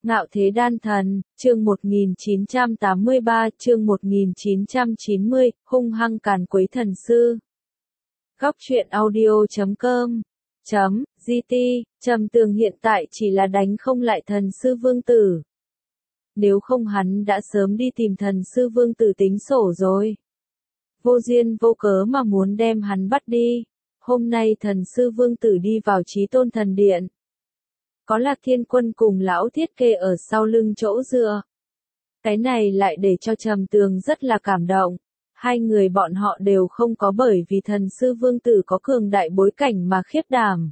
Ngạo thế đan thần, chương 1983, chương 1990, hung hăng càn quấy thần sư. Góc truyện audio.com GT, Trầm Tường hiện tại chỉ là đánh không lại thần sư vương tử. Nếu không hắn đã sớm đi tìm thần sư vương tử tính sổ rồi. Vô duyên vô cớ mà muốn đem hắn bắt đi. Hôm nay thần sư vương tử đi vào Chí Tôn thần điện. Có Lạc Thiên Quân cùng lão thiết kê ở sau lưng chỗ dựa. Cái này lại để cho Trầm Tường rất là cảm động. Hai người bọn họ đều không có bởi vì thần sư vương tử có cường đại bối cảnh mà khiếp đảm.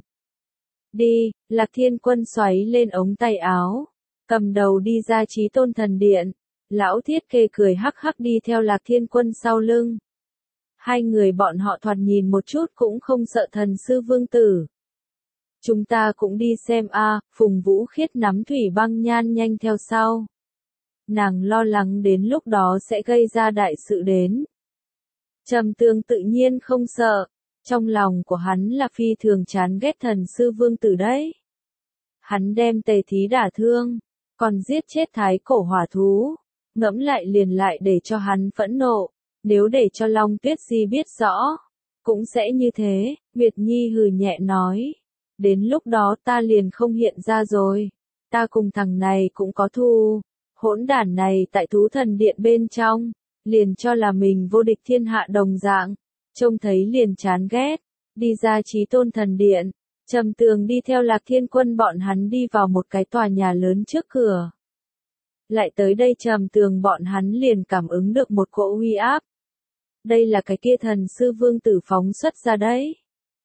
Đi, Lạc Thiên Quân xoáy lên ống tay áo. Cầm đầu đi ra Chí Tôn thần điện. Lão thiết kê cười hắc hắc đi theo Lạc Thiên Quân sau lưng. Hai người bọn họ thoạt nhìn một chút cũng không sợ thần sư vương tử. Chúng ta cũng đi xem a. Phùng Vũ Khiết nắm thủy băng nhan nhanh theo sau. Nàng lo lắng đến lúc đó sẽ gây ra đại sự đến. Trầm Tường tự nhiên không sợ. Trong lòng của hắn là phi thường chán ghét thần sư vương tử đấy. Hắn đem Tề Thí đả thương, còn giết chết thái cổ hỏa thú. Ngẫm lại liền lại để cho hắn phẫn nộ. Nếu để cho Long Tuyết Di biết rõ, cũng sẽ như thế, Nguyệt Nhi hừ nhẹ nói. Đến lúc đó ta liền không hiện ra rồi. Ta cùng thằng này cũng có thù. Hỗn đản này tại Thú Thần Điện bên trong, liền cho là mình vô địch thiên hạ đồng dạng. Trông thấy liền chán ghét. Đi ra Chí Tôn thần điện. Trầm Tường đi theo Lạc Thiên Quân bọn hắn đi vào một cái tòa nhà lớn trước cửa. Lại tới đây Trầm Tường bọn hắn liền cảm ứng được một cỗ uy áp. Đây là cái kia thần sư vương tử phóng xuất ra đấy.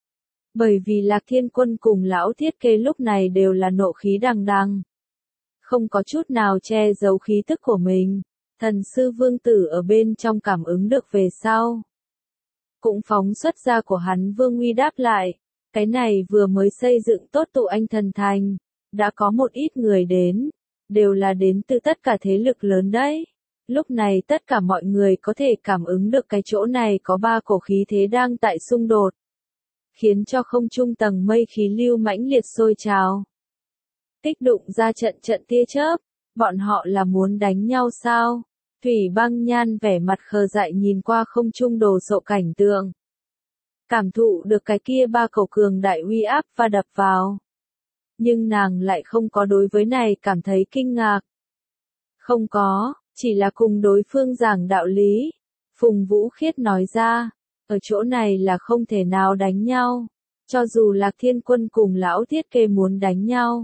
Bởi vì Lạc Thiên Quân cùng lão thiết kê lúc này đều là nộ khí đằng đằng. Không có chút nào che giấu khí tức của mình. Thần sư vương tử ở bên trong cảm ứng được về sau. Cũng phóng xuất ra của hắn vương uy đáp lại. Cái này vừa mới xây dựng tốt tụ anh thần thành. Đã có một ít người đến. Đều là đến từ tất cả thế lực lớn đấy. Lúc này tất cả mọi người có thể cảm ứng được cái chỗ này có ba cổ khí thế đang tại xung đột. Khiến cho không trung tầng mây khí lưu mãnh liệt sôi trào. Kích đụng ra trận tia chớp. Bọn họ là muốn đánh nhau sao? Thủy băng nhan vẻ mặt khờ dại nhìn qua không trung đồ sộ cảnh tượng. Cảm thụ được cái kia ba cổ cường đại uy áp và đập vào. Nhưng nàng lại không có đối với này cảm thấy kinh ngạc. Không có, chỉ là cùng đối phương giảng đạo lý. Phùng Vũ Khiết nói ra, ở chỗ này là không thể nào đánh nhau. Cho dù Lạc Thiên Quân cùng lão thiết kê muốn đánh nhau.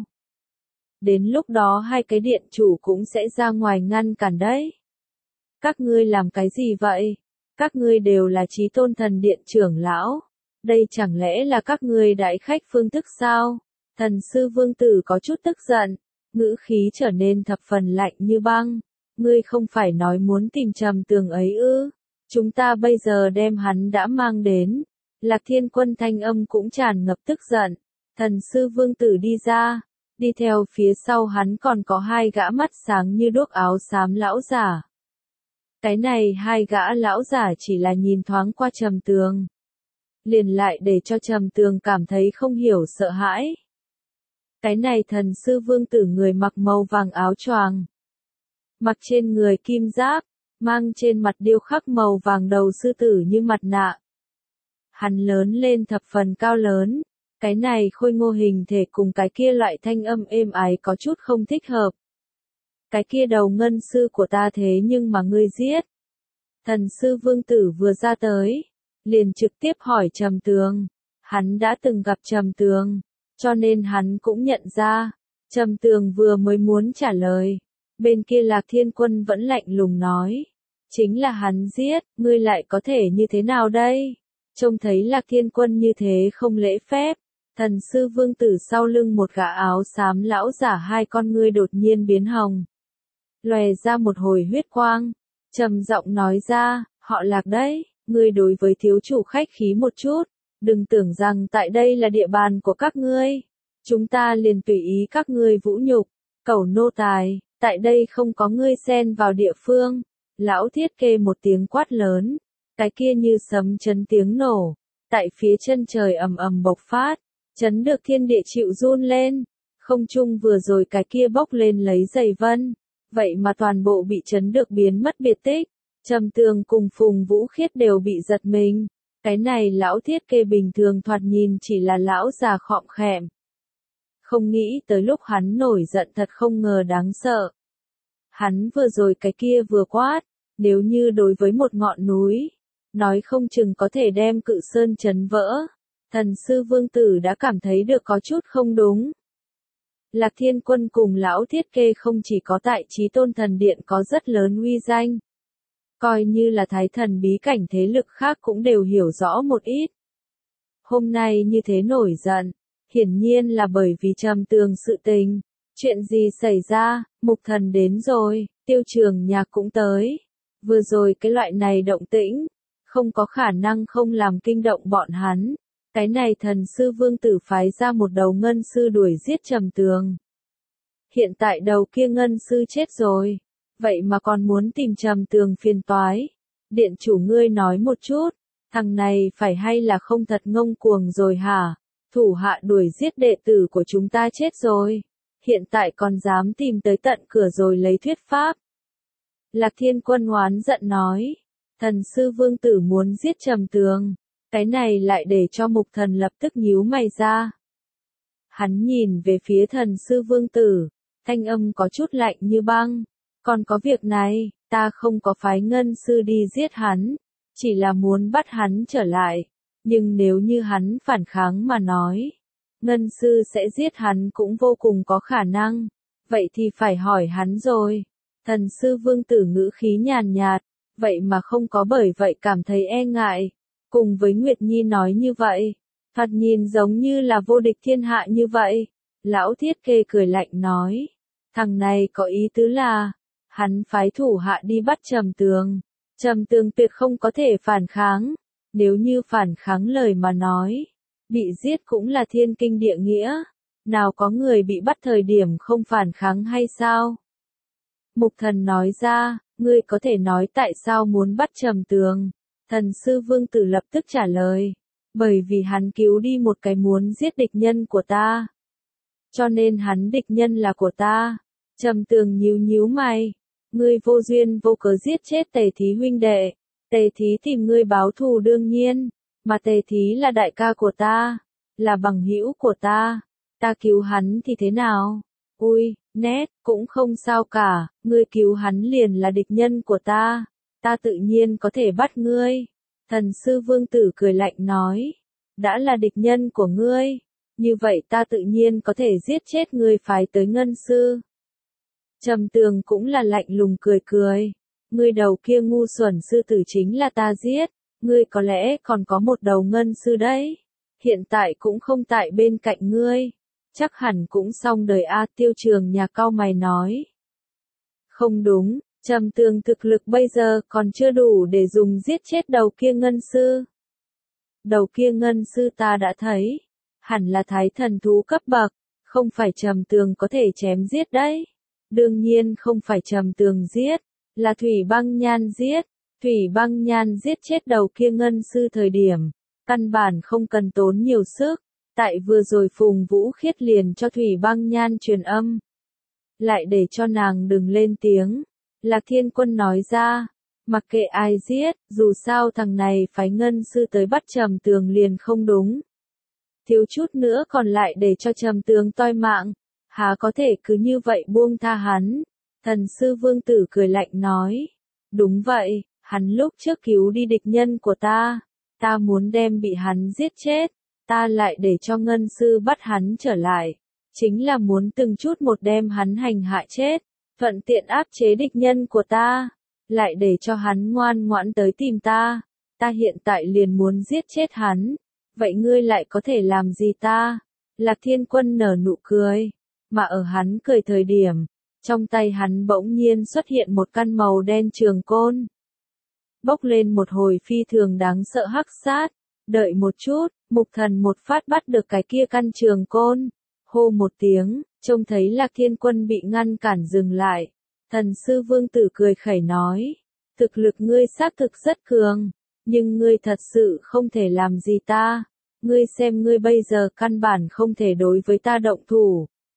Đến lúc đó hai cái điện chủ cũng sẽ ra ngoài ngăn cản đấy. Các ngươi làm cái gì vậy? Các ngươi đều là Chí Tôn thần điện trưởng lão. Đây chẳng lẽ là các ngươi đãi khách phương thức sao? Thần sư vương tử có chút tức giận. Ngữ khí trở nên thập phần lạnh như băng. Ngươi không phải nói muốn tìm Trầm Tường ấy ư? Chúng ta bây giờ đem hắn đã mang đến. Lạc Thiên Quân thanh âm cũng tràn ngập tức giận. Thần sư vương tử đi ra. Đi theo phía sau hắn còn có hai gã mắt sáng như đuốc áo xám lão giả. Cái này hai gã lão giả chỉ là nhìn thoáng qua Trầm Tường. Liền lại để cho Trầm Tường cảm thấy không hiểu sợ hãi. Cái này thần sư vương tử người mặc màu vàng áo choàng. Mặc trên người kim giáp, mang trên mặt điêu khắc màu vàng đầu sư tử như mặt nạ. Hắn lớn lên thập phần cao lớn. Cái này khôi ngô hình thể cùng cái kia loại thanh âm êm ái có chút không thích hợp. Cái kia đầu ngân sư của ta thế nhưng mà ngươi giết. Thần sư vương tử vừa ra tới. Liền trực tiếp hỏi Trầm Tường. Hắn đã từng gặp Trầm Tường. Cho nên hắn cũng nhận ra. Trầm Tường vừa mới muốn trả lời. Bên kia Lạc Thiên Quân vẫn lạnh lùng nói. Chính là hắn giết, ngươi lại có thể như thế nào đây? Trông thấy Lạc Thiên Quân như thế không lễ phép. Thần sư vương tử sau lưng một gã áo xám lão giả hai con ngươi đột nhiên biến hồng. Lòe ra một hồi huyết quang. Trầm giọng nói ra, họ Lạc đấy, ngươi đối với thiếu chủ khách khí một chút. Đừng tưởng rằng tại đây là địa bàn của các ngươi. Chúng ta liền tùy ý các ngươi vũ nhục. Cẩu nô tài, tại đây không có ngươi xen vào địa phương. Lão thiết kê một tiếng quát lớn. Cái kia như sấm chấn tiếng nổ. Tại phía chân trời ầm ầm bộc phát. Chấn được thiên địa chịu run lên. Không trung vừa rồi cái kia bốc lên lấy giày vân, vậy mà toàn bộ bị chấn được biến mất biệt tích. Trầm Tường cùng Phùng Vũ Khiết đều bị giật mình. Cái này lão thiết kê bình thường thoạt nhìn chỉ là lão già khọm khẹm. Không nghĩ tới lúc hắn nổi giận thật không ngờ đáng sợ. Hắn vừa rồi cái kia vừa quát, nếu như đối với một ngọn núi, nói không chừng có thể đem cự sơn chấn vỡ. Thần sư Vương Tử đã cảm thấy được có chút không đúng. Lạc Thiên Quân cùng lão thiết kê không chỉ có tại Chí Tôn Thần Điện có rất lớn uy danh. Coi như là thái thần bí cảnh thế lực khác cũng đều hiểu rõ một ít. Hôm nay như thế nổi giận, hiển nhiên là bởi vì Trầm Tường sự tình. Chuyện gì xảy ra, Mục Thần đến rồi, Tiêu Trường Nhạc cũng tới. Vừa rồi cái loại này động tĩnh, không có khả năng không làm kinh động bọn hắn. Cái này thần sư Vương Tử phái ra một đầu ngân sư đuổi giết Trầm Tường. Hiện tại đầu kia ngân sư chết rồi, vậy mà còn muốn tìm Trầm Tường phiền toái. Điện chủ ngươi nói một chút, thằng này phải hay là không thật ngông cuồng rồi hả? Thủ hạ đuổi giết đệ tử của chúng ta chết rồi, hiện tại còn dám tìm tới tận cửa rồi lấy thuyết pháp. Lạc Thiên Quân oán giận nói, thần sư Vương Tử muốn giết Trầm Tường. Cái này lại để cho Mục Thần lập tức nhíu mày ra. Hắn nhìn về phía thần sư Vương Tử, thanh âm có chút lạnh như băng. Còn có việc này, ta không có phái ngân sư đi giết hắn, chỉ là muốn bắt hắn trở lại. Nhưng nếu như hắn phản kháng mà nói, ngân sư sẽ giết hắn cũng vô cùng có khả năng. Vậy thì phải hỏi hắn rồi. Thần sư Vương Tử ngữ khí nhàn nhạt, vậy mà không có bởi vậy cảm thấy e ngại. Cùng với Nguyệt Nhi nói như vậy, thoạt nhìn giống như là vô địch thiên hạ như vậy. Lão thiết kê cười lạnh nói, thằng này có ý tứ là, hắn phái thủ hạ đi bắt Trầm Tường. Trầm Tường tuyệt không có thể phản kháng, nếu như phản kháng lời mà nói, bị giết cũng là thiên kinh địa nghĩa. Nào có người bị bắt thời điểm không phản kháng hay sao? Mục Thần nói ra, ngươi có thể nói tại sao muốn bắt Trầm Tường. Thần sư Vương Tử lập tức trả lời, bởi vì hắn cứu đi một cái muốn giết địch nhân của ta. Cho nên hắn địch nhân là của ta. Trầm Tường nhíu nhíu mày, ngươi vô duyên vô cớ giết chết Tề Thí huynh đệ. Tề Thí tìm ngươi báo thù đương nhiên, mà Tề Thí là đại ca của ta, là bằng hữu của ta. Ta cứu hắn thì thế nào? Ui, nét, cũng không sao cả, ngươi cứu hắn liền là địch nhân của ta. Ta tự nhiên có thể bắt ngươi. Thần sư Vương Tử cười lạnh nói, đã là địch nhân của ngươi, như vậy ta tự nhiên có thể giết chết ngươi phái tới ngân sư. Trầm Tường cũng là lạnh lùng cười cười, ngươi đầu kia ngu xuẩn sư tử chính là ta giết, ngươi có lẽ còn có một đầu ngân sư đấy, hiện tại cũng không tại bên cạnh ngươi, chắc hẳn cũng xong đời a. Tiêu Trường Nhạc cau mày nói. Không đúng. Trầm Tường thực lực bây giờ còn chưa đủ để dùng giết chết đầu kia ngân sư. Đầu kia ngân sư ta đã thấy, hẳn là thái thần thú cấp bậc, không phải Trầm Tường có thể chém giết đấy. Đương nhiên không phải Trầm Tường giết, là Thủy Băng Nhan giết. Thủy Băng Nhan giết chết đầu kia ngân sư thời điểm, căn bản không cần tốn nhiều sức, tại vừa rồi Phùng Vũ Khiết liền cho Thủy Băng Nhan truyền âm, lại để cho nàng đừng lên tiếng. Lạc Thiên Quân nói ra, mặc kệ ai giết, dù sao thằng này phái ngân sư tới bắt Trầm Tường liền không đúng. Thiếu chút nữa còn lại để cho Trầm Tường toi mạng, há có thể cứ như vậy buông tha hắn. Thần sư Vương Tử cười lạnh nói, đúng vậy, hắn lúc trước cứu đi địch nhân của ta, ta muốn đem bị hắn giết chết, ta lại để cho ngân sư bắt hắn trở lại, chính là muốn từng chút một đem hắn hành hạ chết. Thuận tiện áp chế địch nhân của ta, lại để cho hắn ngoan ngoãn tới tìm ta. Ta hiện tại liền muốn giết chết hắn. Vậy ngươi lại có thể làm gì ta? Lạc Thiên Quân nở nụ cười. Mà ở hắn cười thời điểm, trong tay hắn bỗng nhiên xuất hiện một căn màu đen trường côn. Bốc lên một hồi phi thường đáng sợ hắc sát. Đợi một chút, Mục Thần một phát bắt được cái kia căn trường côn. Hô một tiếng. Trông thấy Lạc Thiên Quân bị ngăn cản dừng lại, thần sư Vương Tử cười khẩy nói, thực lực ngươi xác thực rất cường, nhưng ngươi thật sự không thể làm gì ta, ngươi xem ngươi bây giờ căn bản không thể đối với ta động thủ.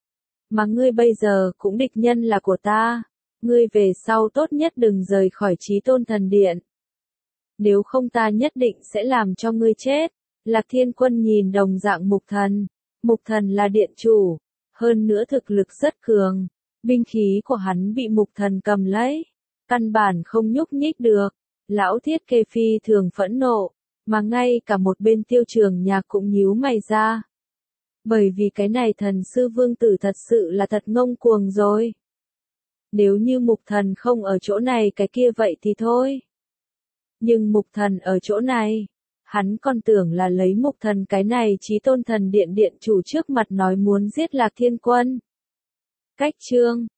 Mà ngươi bây giờ cũng địch nhân là của ta. Ngươi về sau tốt nhất đừng rời khỏi Chí Tôn Thần Điện. Nếu không ta nhất định sẽ làm cho ngươi chết. Lạc Thiên Quân nhìn đồng dạng Mục Thần. Mục Thần là điện chủ. Hơn nữa thực lực rất cường. Binh khí của hắn bị Mục Thần cầm lấy. Căn bản không nhúc nhích được. Lão Thiết Kê phi thường phẫn nộ. Mà ngay cả một bên Tiêu Trường Nhạc cũng nhíu mày ra. Bởi vì cái này thần sư vương tử thật sự là thật ngông cuồng rồi. Nếu như Mục Thần không ở chỗ này cái kia vậy thì thôi. Nhưng Mục Thần ở chỗ này. Hắn còn tưởng là lấy Mục Thần cái này Chí Tôn Thần Điện điện chủ trước mặt nói muốn giết Lạc Thiên Quân. Cách chương